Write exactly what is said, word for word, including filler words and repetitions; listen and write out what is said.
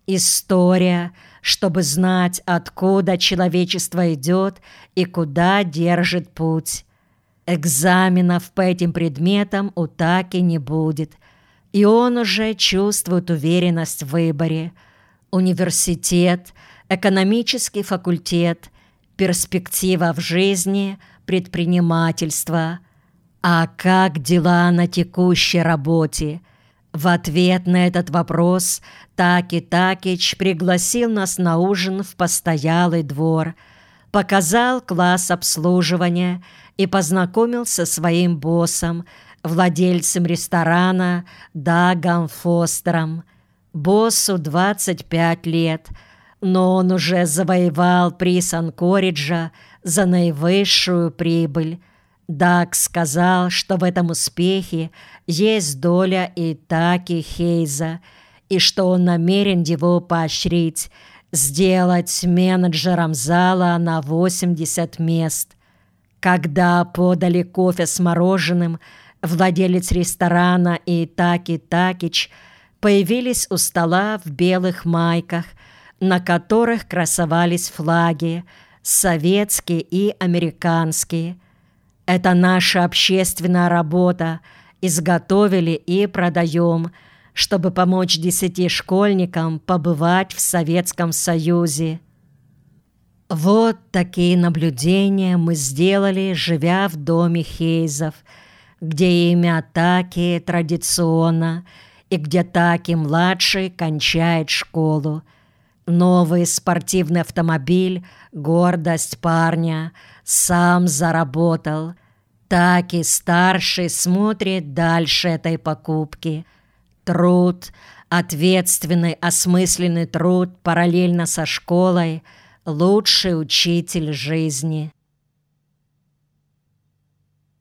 История, чтобы знать, откуда человечество идет и куда держит путь. Экзаменов по этим предметам у Таки не будет, и он уже чувствует уверенность в выборе. Университет, экономический факультет, перспектива в жизни, предпринимательство. А как дела на текущей работе? В ответ на этот вопрос Таки Такич пригласил нас на ужин в постоялый двор, показал класс обслуживания и познакомил со своим боссом, владельцем ресторана Дагом Фостером. Боссу двадцать пять лет, но он уже завоевал приз Анкориджа за наивысшую прибыль. Даг сказал, что в этом успехе есть доля и Таки Хейза, и что он намерен его поощрить, сделать менеджером зала на восемьдесят мест. Когда подали кофе с мороженым, владелец ресторана и Таки Такич появились у стола в белых майках, на которых красовались флаги, советские и американские. Это наша общественная работа, изготовили и продаем, чтобы помочь десяти школьникам побывать в Советском Союзе. Вот такие наблюдения мы сделали, живя в доме Хейзов, где имя Таки традиционно и где Таки-младший кончает школу. Новый спортивный автомобиль, гордость парня, сам заработал. Таки-старший смотрит дальше этой покупки. Труд, ответственный, осмысленный труд параллельно со школой – лучший учитель жизни.